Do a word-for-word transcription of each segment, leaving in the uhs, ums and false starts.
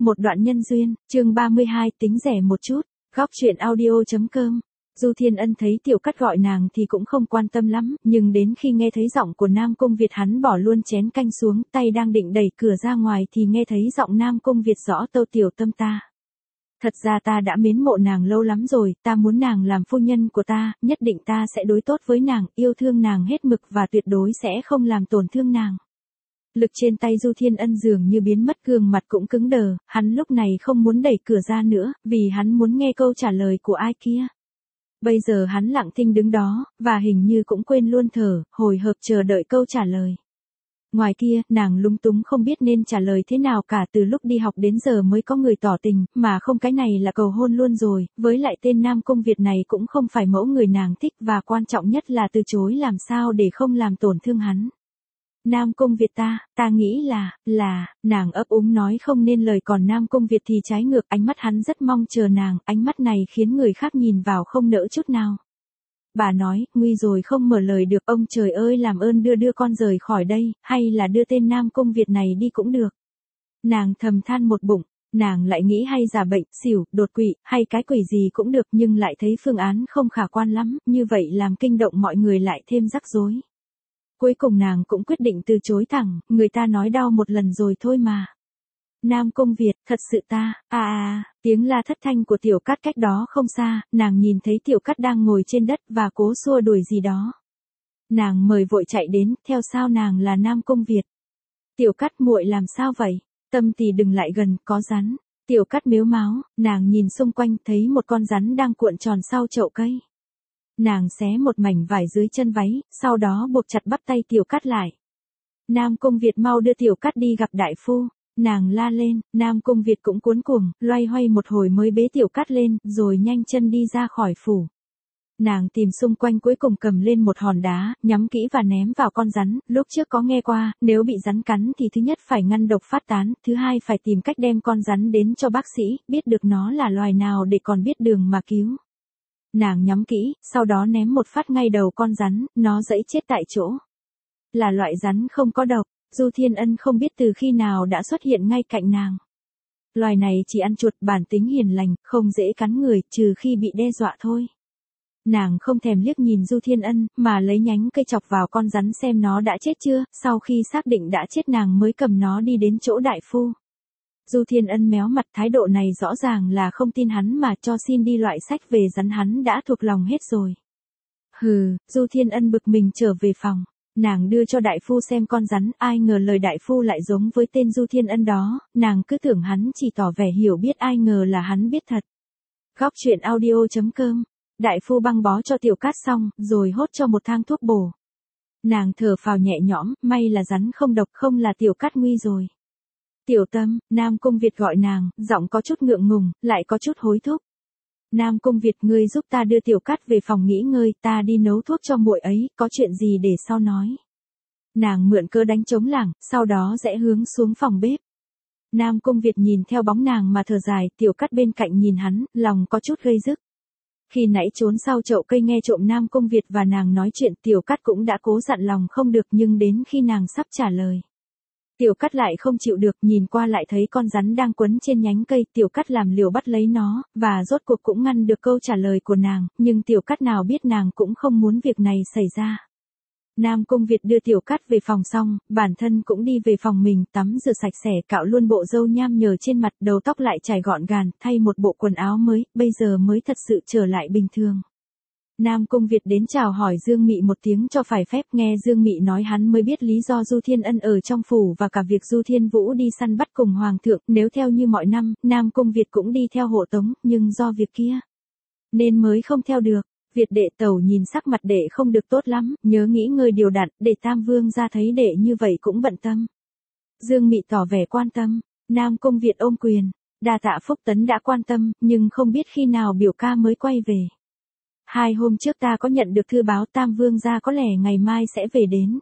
một đoạn nhân duyên, chương ba mươi hai, tính rẻ một chút, góc truyện audio.com. Du Thiên Ân thấy Tiểu Cát gọi nàng thì cũng không quan tâm lắm, nhưng đến khi nghe thấy giọng của Nam Cung Việt hắn bỏ luôn chén canh xuống, tay đang định đẩy cửa ra ngoài thì nghe thấy giọng Nam Cung Việt rõ tâu tiểu tâm ta. Thật ra ta đã mến mộ nàng lâu lắm rồi, ta muốn nàng làm phu nhân của ta, nhất định ta sẽ đối tốt với nàng, yêu thương nàng hết mực và tuyệt đối sẽ không làm tổn thương nàng. Lực trên tay Du Thiên Ân dường như biến mất, gương mặt cũng cứng đờ, hắn lúc này không muốn đẩy cửa ra nữa, vì hắn muốn nghe câu trả lời của ai kia. Bây giờ hắn lặng thinh đứng đó, và hình như cũng quên luôn thở, hồi hộp chờ đợi câu trả lời. Ngoài kia, nàng lúng túng không biết nên trả lời thế nào cả, từ lúc đi học đến giờ mới có người tỏ tình, mà không cái này là cầu hôn luôn rồi, với lại tên Nam Cung Việt này cũng không phải mẫu người nàng thích và quan trọng nhất là từ chối làm sao để không làm tổn thương hắn. Nam Cung Việt ta, ta nghĩ là, là, nàng ấp úng nói không nên lời, còn Nam Cung Việt thì trái ngược, ánh mắt hắn rất mong chờ nàng, ánh mắt này khiến người khác nhìn vào không nỡ chút nào. Bà nói, nguy rồi không mở lời được, ông trời ơi làm ơn đưa đưa con rời khỏi đây, hay là đưa tên Nam Cung Việt này đi cũng được. Nàng thầm than một bụng, nàng lại nghĩ hay giả bệnh, xỉu, đột quỵ, hay cái quỷ gì cũng được, nhưng lại thấy phương án không khả quan lắm, như vậy làm kinh động mọi người lại thêm rắc rối. Cuối cùng nàng cũng quyết định từ chối thẳng, người ta nói đau một lần rồi thôi mà. Nam Cung Việt, thật sự ta, à à, tiếng la thất thanh của Tiểu Cát cách đó không xa, nàng nhìn thấy Tiểu Cát đang ngồi trên đất và cố xua đuổi gì đó. Nàng mời vội chạy đến, theo sao nàng là Nam Cung Việt. Tiểu Cát muội làm sao vậy? Tâm tì đừng lại gần, có rắn. Tiểu Cát mếu máo, nàng nhìn xung quanh thấy một con rắn đang cuộn tròn sau chậu cây. Nàng xé một mảnh vải dưới chân váy, sau đó buộc chặt bắp tay Tiểu Cát lại. Nam Cung Việt mau đưa Tiểu Cát đi gặp đại phu. Nàng la lên, Nam Cung Việt cũng cuống cuồng, loay hoay một hồi mới bế Tiểu Cát lên, rồi nhanh chân đi ra khỏi phủ. Nàng tìm xung quanh cuối cùng cầm lên một hòn đá, nhắm kỹ và ném vào con rắn, lúc trước có nghe qua, nếu bị rắn cắn thì thứ nhất phải ngăn độc phát tán, thứ hai phải tìm cách đem con rắn đến cho bác sĩ, biết được nó là loài nào để còn biết đường mà cứu. Nàng nhắm kỹ, sau đó ném một phát ngay đầu con rắn, nó giãy chết tại chỗ. Là loại rắn không có độc. Du Thiên Ân không biết từ khi nào đã xuất hiện ngay cạnh nàng. Loài này chỉ ăn chuột, bản tính hiền lành, không dễ cắn người, trừ khi bị đe dọa thôi. Nàng không thèm liếc nhìn Du Thiên Ân, mà lấy nhánh cây chọc vào con rắn xem nó đã chết chưa, sau khi xác định đã chết nàng mới cầm nó đi đến chỗ đại phu. Du Thiên Ân méo mặt, thái độ này rõ ràng là không tin hắn mà cho xin đi loại sách về rắn hắn đã thuộc lòng hết rồi. Hừ, Du Thiên Ân bực mình trở về phòng. Nàng đưa cho đại phu xem con rắn, ai ngờ lời đại phu lại giống với tên Du Thiên Ân đó, nàng cứ tưởng hắn chỉ tỏ vẻ hiểu biết, ai ngờ là hắn biết thật. Góc truyện audio.com. Đại phu băng bó cho Tiểu Cát xong, rồi hốt cho một thang thuốc bổ. Nàng thở phào nhẹ nhõm, may là rắn không độc, không là Tiểu Cát nguy rồi. Tiểu Tâm, Nam Cung Việt gọi nàng, giọng có chút ngượng ngùng, lại có chút hối thúc. Nam Cung Việt, ngươi giúp ta đưa Tiểu Cát về phòng nghỉ ngơi, ta đi nấu thuốc cho muội ấy, có chuyện gì để sau nói. Nàng mượn cớ đánh trống lảng, sau đó rẽ hướng xuống phòng bếp. Nam Cung Việt nhìn theo bóng nàng mà thở dài, Tiểu Cát bên cạnh nhìn hắn, lòng có chút gây rức. Khi nãy trốn sau chậu cây nghe trộm Nam Cung Việt và nàng nói chuyện, Tiểu Cát cũng đã cố dặn lòng không được, nhưng đến khi nàng sắp trả lời. Tiểu Cát lại không chịu được, nhìn qua lại thấy con rắn đang quấn trên nhánh cây, Tiểu Cát làm liều bắt lấy nó, và rốt cuộc cũng ngăn được câu trả lời của nàng, nhưng Tiểu Cát nào biết nàng cũng không muốn việc này xảy ra. Nam Cung Việt đưa Tiểu Cát về phòng xong, bản thân cũng đi về phòng mình, tắm rửa sạch sẽ, cạo luôn bộ râu nham nhở trên mặt, đầu tóc lại chải gọn gàng, thay một bộ quần áo mới, bây giờ mới thật sự trở lại bình thường. Nam Cung Việt đến chào hỏi Dương Mị một tiếng cho phải phép, nghe Dương Mị nói hắn mới biết lý do Du Thiên Ân ở trong phủ và cả việc Du Thiên Vũ đi săn bắt cùng Hoàng thượng, nếu theo như mọi năm, Nam Cung Việt cũng đi theo hộ tống, nhưng do việc kia, nên mới không theo được. Việt đệ tẩu nhìn sắc mặt đệ không được tốt lắm, nhớ nghĩ ngơi điều đặn, để Tam Vương ra thấy đệ như vậy cũng bận tâm. Dương Mị tỏ vẻ quan tâm, Nam Cung Việt ôm quyền, đa tạ Phúc Tấn đã quan tâm, nhưng không biết khi nào biểu ca mới quay về. Hai hôm trước ta có nhận được thư báo Tam Vương gia có lẽ ngày mai sẽ về đến.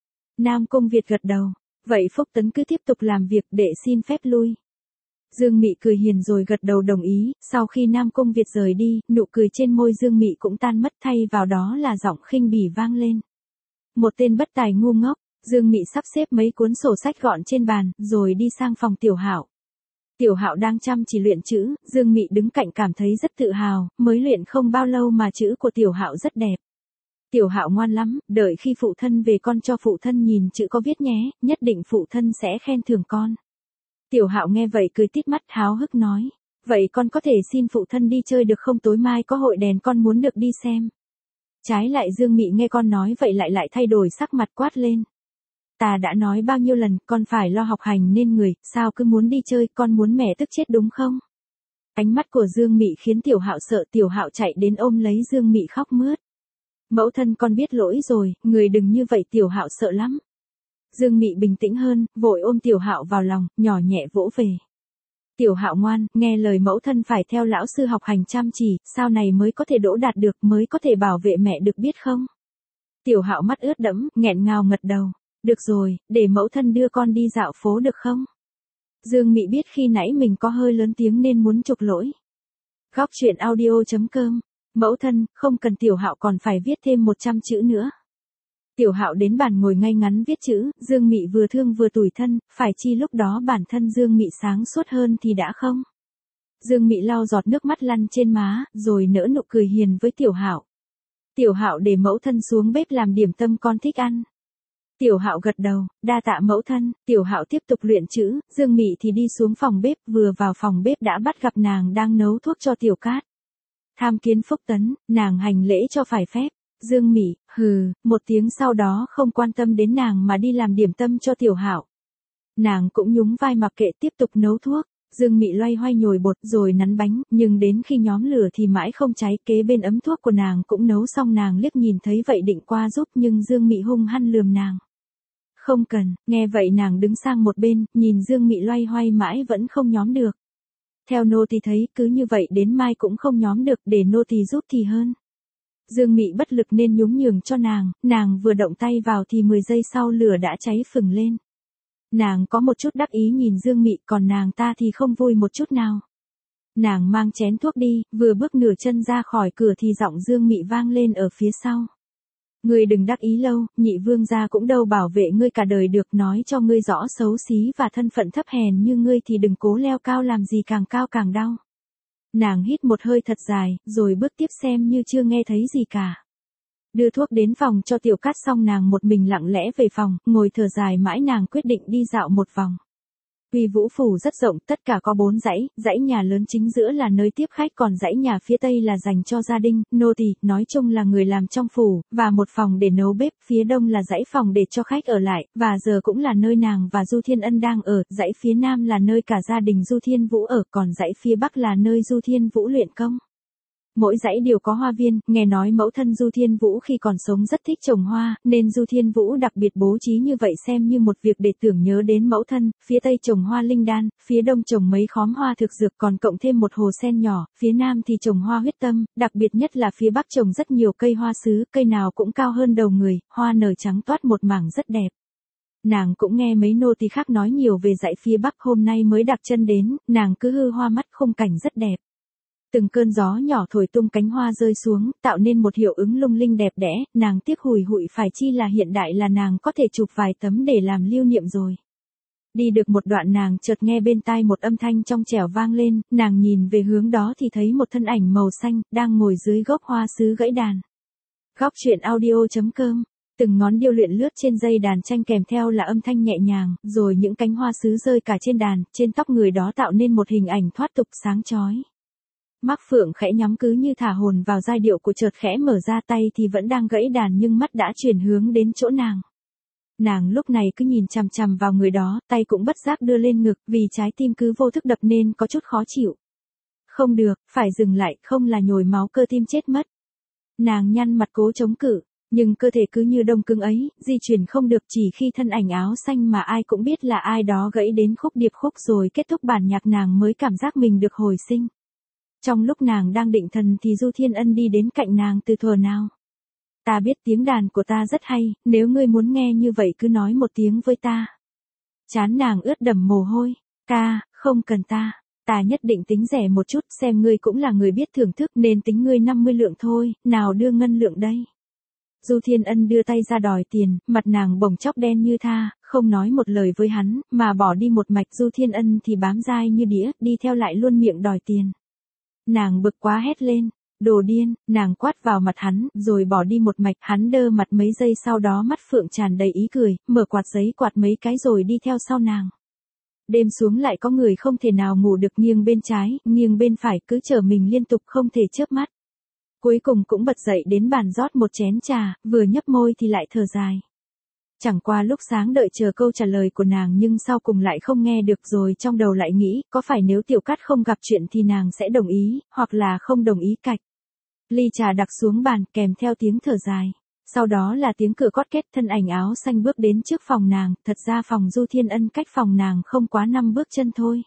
Nam Cung Việt gật đầu, vậy Phúc Tấn cứ tiếp tục làm việc, để xin phép lui. Dương Mị cười hiền rồi gật đầu đồng ý, sau khi Nam Cung Việt rời đi, nụ cười trên môi Dương Mị cũng tan mất, thay vào đó là giọng khinh bỉ vang lên. Một tên bất tài ngu ngốc. Dương Mị sắp xếp mấy cuốn sổ sách gọn trên bàn, rồi đi sang phòng Tiểu Hạo. Tiểu Hạo đang chăm chỉ luyện chữ, Dương Mị đứng cạnh cảm thấy rất tự hào, mới luyện không bao lâu mà chữ của Tiểu Hạo rất đẹp. Tiểu Hạo ngoan lắm, đợi khi phụ thân về con cho phụ thân nhìn chữ có viết nhé, nhất định phụ thân sẽ khen thưởng con. Tiểu Hạo nghe vậy cười tít mắt háo hức nói, vậy con có thể xin phụ thân đi chơi được không, tối mai có hội đèn con muốn được đi xem. Trái lại Dương Mị nghe con nói vậy lại lại thay đổi sắc mặt quát lên. Ta đã nói bao nhiêu lần, con phải lo học hành nên người, sao cứ muốn đi chơi, con muốn mẹ tức chết đúng không? Ánh mắt của Dương Mị khiến Tiểu Hạo sợ, Tiểu Hạo chạy đến ôm lấy Dương Mị khóc mướt. Mẫu thân con biết lỗi rồi, người đừng như vậy, Tiểu Hạo sợ lắm. Dương Mị bình tĩnh hơn, vội ôm Tiểu Hạo vào lòng, nhỏ nhẹ vỗ về. Tiểu Hạo ngoan, nghe lời mẫu thân phải theo lão sư học hành chăm chỉ, sau này mới có thể đỗ đạt được, mới có thể bảo vệ mẹ được biết không? Tiểu Hạo mắt ướt đẫm, nghẹn ngào ngật đầu. Được rồi, để mẫu thân đưa con đi dạo phố được không? Dương Mị biết khi nãy mình có hơi lớn tiếng nên muốn chuộc lỗi. Góc truyện audio chấm com. Mẫu thân, không cần, Tiểu Hạo còn phải viết thêm một trăm chữ nữa. Tiểu Hạo đến bàn ngồi ngay ngắn viết chữ, Dương Mị vừa thương vừa tủi thân, phải chi lúc đó bản thân Dương Mị sáng suốt hơn thì đã không? Dương Mị lau giọt nước mắt lăn trên má, rồi nở nụ cười hiền với Tiểu Hạo. Tiểu Hạo để mẫu thân xuống bếp làm điểm tâm con thích ăn. Tiểu Hạo gật đầu, đa tạ mẫu thân. Tiểu Hạo tiếp tục luyện chữ, Dương Mị thì đi xuống phòng bếp, vừa vào phòng bếp đã bắt gặp nàng đang nấu thuốc cho Tiểu Cát. Tham kiến phúc tấn, nàng hành lễ cho phải phép. Dương Mị, hừ, một tiếng sau đó không quan tâm đến nàng mà đi làm điểm tâm cho Tiểu Hạo. Nàng cũng nhún vai mặc kệ tiếp tục nấu thuốc. Dương Mị loay hoay nhồi bột rồi nắn bánh, nhưng đến khi nhóm lửa thì mãi không cháy, kế bên ấm thuốc của nàng cũng nấu xong, nàng liếc nhìn thấy vậy định qua giúp nhưng Dương Mị hung hăng lườm nàng. Không cần, nghe vậy nàng đứng sang một bên, nhìn Dương Mị loay hoay mãi vẫn không nhóm được. Theo nô tỳ thấy cứ như vậy đến mai cũng không nhóm được, để nô tỳ giúp thì hơn. Dương Mị bất lực nên nhún nhường cho nàng, nàng vừa động tay vào thì mười giây sau lửa đã cháy phừng lên. Nàng có một chút đắc ý nhìn Dương Mị, còn nàng ta thì không vui một chút nào. Nàng mang chén thuốc đi, vừa bước nửa chân ra khỏi cửa thì giọng Dương Mị vang lên ở phía sau. Ngươi đừng đắc ý lâu, nhị vương gia cũng đâu bảo vệ ngươi cả đời được, nói cho ngươi rõ xấu xí và thân phận thấp hèn như ngươi thì đừng cố leo cao làm gì càng cao càng đau. Nàng hít một hơi thật dài, rồi bước tiếp xem như chưa nghe thấy gì cả. Đưa thuốc đến phòng cho Tiểu Cát xong nàng một mình lặng lẽ về phòng, ngồi thở dài mãi nàng quyết định đi dạo một vòng. Uy Vũ phủ rất rộng, tất cả có bốn dãy, dãy nhà lớn chính giữa là nơi tiếp khách, còn dãy nhà phía tây là dành cho gia đình, nô tỳ, nói chung là người làm trong phủ, và một phòng để nấu bếp, phía đông là dãy phòng để cho khách ở lại, và giờ cũng là nơi nàng và Du Thiên Ân đang ở, dãy phía nam là nơi cả gia đình Du Thiên Vũ ở, còn dãy phía bắc là nơi Du Thiên Vũ luyện công. Mỗi dãy đều có hoa viên, nghe nói mẫu thân Du Thiên Vũ khi còn sống rất thích trồng hoa, nên Du Thiên Vũ đặc biệt bố trí như vậy xem như một việc để tưởng nhớ đến mẫu thân, phía tây trồng hoa linh đan, phía đông trồng mấy khóm hoa thực dược còn cộng thêm một hồ sen nhỏ, phía nam thì trồng hoa huyết tâm, đặc biệt nhất là phía bắc trồng rất nhiều cây hoa sứ, cây nào cũng cao hơn đầu người, hoa nở trắng toát một mảng rất đẹp. Nàng cũng nghe mấy nô tỳ khác nói nhiều về dãy phía bắc, hôm nay mới đặt chân đến, nàng cứ hư hoa mắt, khung cảnh rất đẹp. Từng cơn gió nhỏ thổi tung cánh hoa rơi xuống, tạo nên một hiệu ứng lung linh đẹp đẽ, nàng tiếc hùi hụi phải chi là hiện đại là nàng có thể chụp vài tấm để làm lưu niệm rồi. Đi được một đoạn nàng chợt nghe bên tai một âm thanh trong trẻo vang lên, nàng nhìn về hướng đó thì thấy một thân ảnh màu xanh, đang ngồi dưới gốc hoa sứ gãy đàn. Góc truyện audio chấm com. Từng ngón điêu luyện lướt trên dây đàn tranh kèm theo là âm thanh nhẹ nhàng, rồi những cánh hoa sứ rơi cả trên đàn, trên tóc người đó tạo nên một hình ảnh thoát tục sáng chói. Mác Phượng khẽ nhắm cứ như thả hồn vào giai điệu của chợt khẽ mở ra, tay thì vẫn đang gãy đàn nhưng mắt đã chuyển hướng đến chỗ nàng. Nàng lúc này cứ nhìn chằm chằm vào người đó, tay cũng bất giác đưa lên ngực, vì trái tim cứ vô thức đập nên có chút khó chịu. Không được, phải dừng lại, không là nhồi máu cơ tim chết mất. Nàng nhăn mặt cố chống cự, nhưng cơ thể cứ như đông cứng ấy, di chuyển không được, chỉ khi thân ảnh áo xanh mà ai cũng biết là ai đó gãy đến khúc điệp khúc rồi kết thúc bản nhạc nàng mới cảm giác mình được hồi sinh. Trong lúc nàng đang định thần thì Du Thiên Ân đi đến cạnh nàng từ thuở nào. Ta biết tiếng đàn của ta rất hay, nếu ngươi muốn nghe như vậy cứ nói một tiếng với ta. Chán nàng ướt đẫm mồ hôi. Ca, không cần ta. Ta nhất định tính rẻ một chút, xem ngươi cũng là người biết thưởng thức nên tính ngươi năm mươi lượng thôi, nào đưa ngân lượng đây. Du Thiên Ân đưa tay ra đòi tiền, mặt nàng bồng chóc đen như tha, không nói một lời với hắn, mà bỏ đi một mạch. Du Thiên Ân thì bám dai như đĩa, đi theo lại luôn miệng đòi tiền. Nàng bực quá hét lên, đồ điên, nàng quát vào mặt hắn, rồi bỏ đi một mạch. Hắn đơ mặt mấy giây, sau đó mắt phượng tràn đầy ý cười, mở quạt giấy quạt mấy cái rồi đi theo sau nàng. Đêm xuống lại có người không thể nào ngủ được, nghiêng bên trái, nghiêng bên phải, cứ chở mình liên tục không thể chớp mắt. Cuối cùng cũng bật dậy đến bàn rót một chén trà, vừa nhấp môi thì lại thở dài. Chẳng qua lúc sáng đợi chờ câu trả lời của nàng nhưng sau cùng lại không nghe được, rồi trong đầu lại nghĩ, có phải nếu Tiểu Cát không gặp chuyện thì nàng sẽ đồng ý, hoặc là không đồng ý cạch. Ly trà đặt xuống bàn, kèm theo tiếng thở dài. Sau đó là tiếng cửa cót két, thân ảnh áo xanh bước đến trước phòng nàng. Thật ra phòng Du Thiên Ân cách phòng nàng không quá năm bước chân thôi.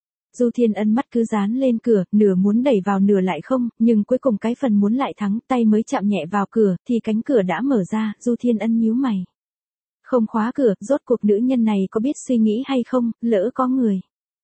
Du Thiên Ân mắt cứ dán lên cửa, nửa muốn đẩy vào nửa lại không, nhưng cuối cùng cái phần muốn lại thắng, tay mới chạm nhẹ vào cửa, thì cánh cửa đã mở ra. Du Thiên Ân nhíu mày. Không khóa cửa, rốt cuộc nữ nhân này có biết suy nghĩ hay không, lỡ có người.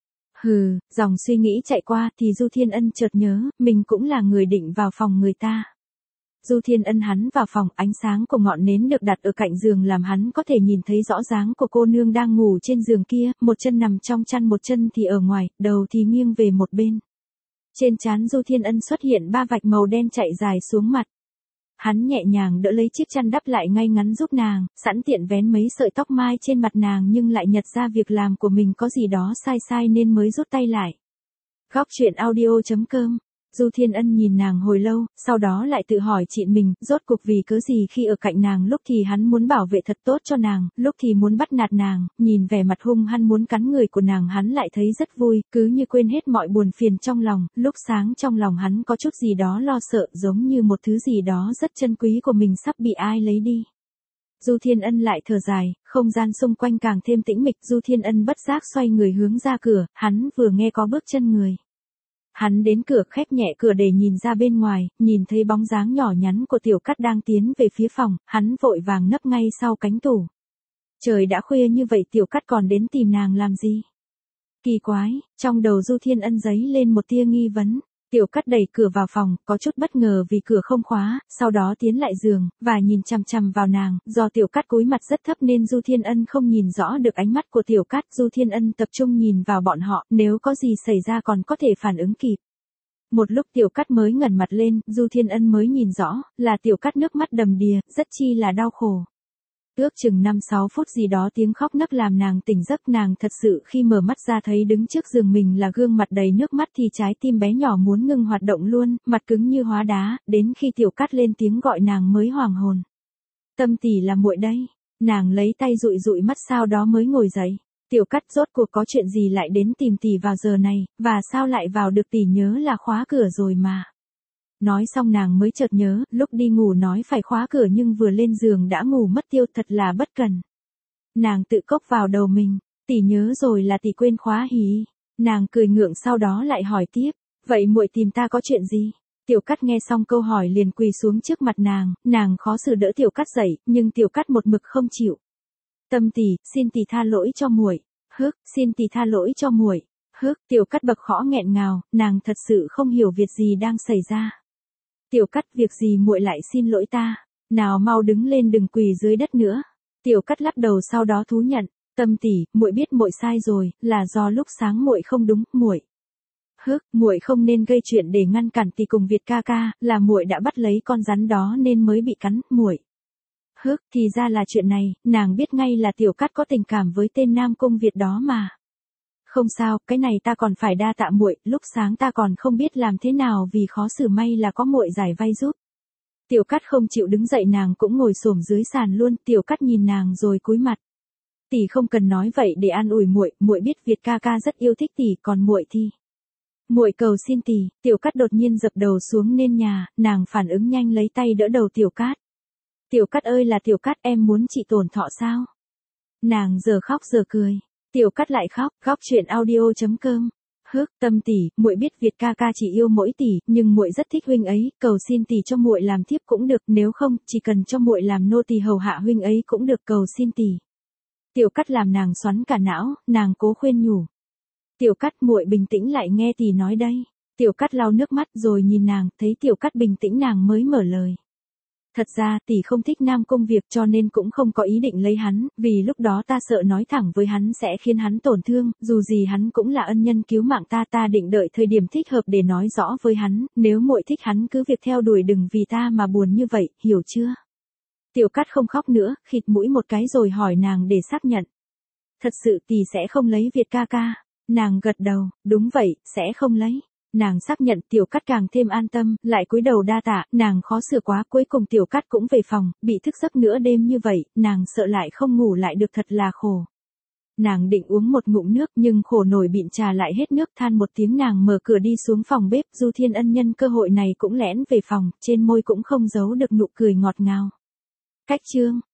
Hừ, dòng suy nghĩ chạy qua thì Du Thiên Ân chợt nhớ, mình cũng là người định vào phòng người ta. Du Thiên Ân hắn vào phòng, ánh sáng của ngọn nến được đặt ở cạnh giường làm hắn có thể nhìn thấy rõ dáng của cô nương đang ngủ trên giường kia, một chân nằm trong chăn, một chân thì ở ngoài, đầu thì nghiêng về một bên. Trên trán Du Thiên Ân xuất hiện ba vạch màu đen chạy dài xuống mặt. Hắn nhẹ nhàng đỡ lấy chiếc chăn đắp lại ngay ngắn giúp nàng, sẵn tiện vén mấy sợi tóc mai trên mặt nàng, nhưng lại nhận ra việc làm của mình có gì đó sai sai nên mới rút tay lại. Góc truyện audio chấm com. Du Thiên Ân nhìn nàng hồi lâu, sau đó lại tự hỏi chị mình, rốt cuộc vì cớ gì khi ở cạnh nàng lúc thì hắn muốn bảo vệ thật tốt cho nàng, lúc thì muốn bắt nạt nàng, nhìn vẻ mặt hung hăng muốn cắn người của nàng hắn lại thấy rất vui, cứ như quên hết mọi buồn phiền trong lòng. Lúc sáng trong lòng hắn có chút gì đó lo sợ, giống như một thứ gì đó rất chân quý của mình sắp bị ai lấy đi. Du Thiên Ân lại thở dài, không gian xung quanh càng thêm tĩnh mịch. Du Thiên Ân bất giác xoay người hướng ra cửa, hắn vừa nghe có bước chân người. Hắn đến cửa, khép nhẹ cửa để nhìn ra bên ngoài, nhìn thấy bóng dáng nhỏ nhắn của Tiểu Cát đang tiến về phía phòng, hắn vội vàng nấp ngay sau cánh tủ. Trời đã khuya như vậy Tiểu Cát còn đến tìm nàng làm gì? Kỳ quái, trong đầu Du Thiên Ân dấy lên một tia nghi vấn. Tiểu Cát đẩy cửa vào phòng, có chút bất ngờ vì cửa không khóa, sau đó tiến lại giường, và nhìn chằm chằm vào nàng. Do Tiểu Cát cúi mặt rất thấp nên Du Thiên Ân không nhìn rõ được ánh mắt của Tiểu Cát. Du Thiên Ân tập trung nhìn vào bọn họ, nếu có gì xảy ra còn có thể phản ứng kịp. Một lúc Tiểu Cát mới ngẩng mặt lên, Du Thiên Ân mới nhìn rõ, là Tiểu Cát nước mắt đầm đìa, rất chi là đau khổ. Ước chừng năm sáu phút gì đó tiếng khóc nấc làm nàng tỉnh giấc. Nàng thật sự khi mở mắt ra thấy đứng trước giường mình là gương mặt đầy nước mắt thì trái tim bé nhỏ muốn ngừng hoạt động luôn, mặt cứng như hóa đá, đến khi Tiểu Cát lên tiếng gọi nàng mới hoàn hồn. Tâm tỷ là muội đây. Nàng lấy tay dụi dụi mắt sau đó mới ngồi dậy. Tiểu Cát, rốt cuộc có chuyện gì lại đến tìm tỷ vào giờ này, và sao lại vào được, tỷ nhớ là khóa cửa rồi mà. Nói xong nàng mới chợt nhớ, lúc đi ngủ nói phải khóa cửa nhưng vừa lên giường đã ngủ mất tiêu, thật là bất cần. Nàng tự cốc vào đầu mình, tỷ nhớ rồi là tỷ quên khóa hí. Nàng cười ngượng sau đó lại hỏi tiếp, vậy muội tìm ta có chuyện gì? Tiểu Cát nghe xong câu hỏi liền quỳ xuống trước mặt nàng, nàng khó xử đỡ Tiểu Cát dậy, nhưng Tiểu Cát một mực không chịu. Tâm tỷ, xin tỷ tha lỗi cho muội. Hức, xin tỷ tha lỗi cho muội. Hức, Tiểu Cát bật khõ nghẹn ngào, nàng thật sự không hiểu việc gì đang xảy ra. Tiểu Cát, việc gì muội lại xin lỗi ta? Nào mau đứng lên, đừng quỳ dưới đất nữa. Tiểu Cát lắc đầu sau đó thú nhận, Tâm tỷ, muội biết muội sai rồi, là do lúc sáng muội không đúng, muội. Hức, muội không nên gây chuyện để ngăn cản tỷ cùng Việt ca ca, là muội đã bắt lấy con rắn đó nên mới bị cắn, muội. Hức, thì ra là chuyện này, nàng biết ngay là Tiểu Cát có tình cảm với tên Nam Cung Việt đó mà. Không sao, cái này ta còn phải đa tạ muội, lúc sáng ta còn không biết làm thế nào vì khó xử, may là có muội giải vay giúp. Tiểu Cát không chịu đứng dậy, nàng cũng ngồi xổm dưới sàn luôn. Tiểu Cát nhìn nàng rồi cúi mặt. Tỷ không cần nói vậy để an ủi muội, muội biết Việt ca ca rất yêu thích tỷ, còn muội thì muội cầu xin tỷ. Tiểu Cát đột nhiên dập đầu xuống nền nhà, nàng phản ứng nhanh lấy tay đỡ đầu Tiểu Cát. Tiểu Cát ơi là Tiểu Cát, em muốn chị tổn thọ sao? Nàng giờ khóc giờ cười. Tiểu Cát lại khóc. Góc truyện audio chấm com. Hức, Tâm tỷ, muội biết Việt ca ca chỉ yêu mỗi tỷ, nhưng muội rất thích huynh ấy, cầu xin tỷ cho muội làm thiếp cũng được, nếu không, chỉ cần cho muội làm nô tỳ hầu hạ huynh ấy cũng được, cầu xin tỷ. Tiểu Cát làm nàng xoắn cả não, nàng cố khuyên nhủ. Tiểu Cát, muội bình tĩnh lại nghe tỷ nói đây. Tiểu Cát lau nước mắt rồi nhìn nàng, thấy Tiểu Cát bình tĩnh nàng mới mở lời. Thật ra tỷ không thích Nam Cung Việc cho nên cũng không có ý định lấy hắn, vì lúc đó ta sợ nói thẳng với hắn sẽ khiến hắn tổn thương, dù gì hắn cũng là ân nhân cứu mạng ta, ta định đợi thời điểm thích hợp để nói rõ với hắn, nếu muội thích hắn cứ việc theo đuổi đừng vì ta mà buồn như vậy, hiểu chưa? Tiểu Cát không khóc nữa, khịt mũi một cái rồi hỏi nàng để xác nhận. Thật sự tỷ sẽ không lấy Việt ca ca. Nàng gật đầu, đúng vậy, sẽ không lấy. Nàng xác nhận, Tiểu Cát càng thêm an tâm, lại cúi đầu đa tạ, nàng khó xử quá, cuối cùng Tiểu Cát cũng về phòng, bị thức giấc nửa đêm như vậy, nàng sợ lại không ngủ lại được thật là khổ. Nàng định uống một ngụm nước nhưng khổ nổi bịn trà lại hết nước, than một tiếng nàng mở cửa đi xuống phòng bếp, Du Thiên Ân nhân cơ hội này cũng lẻn về phòng, trên môi cũng không giấu được nụ cười ngọt ngào. Cách chương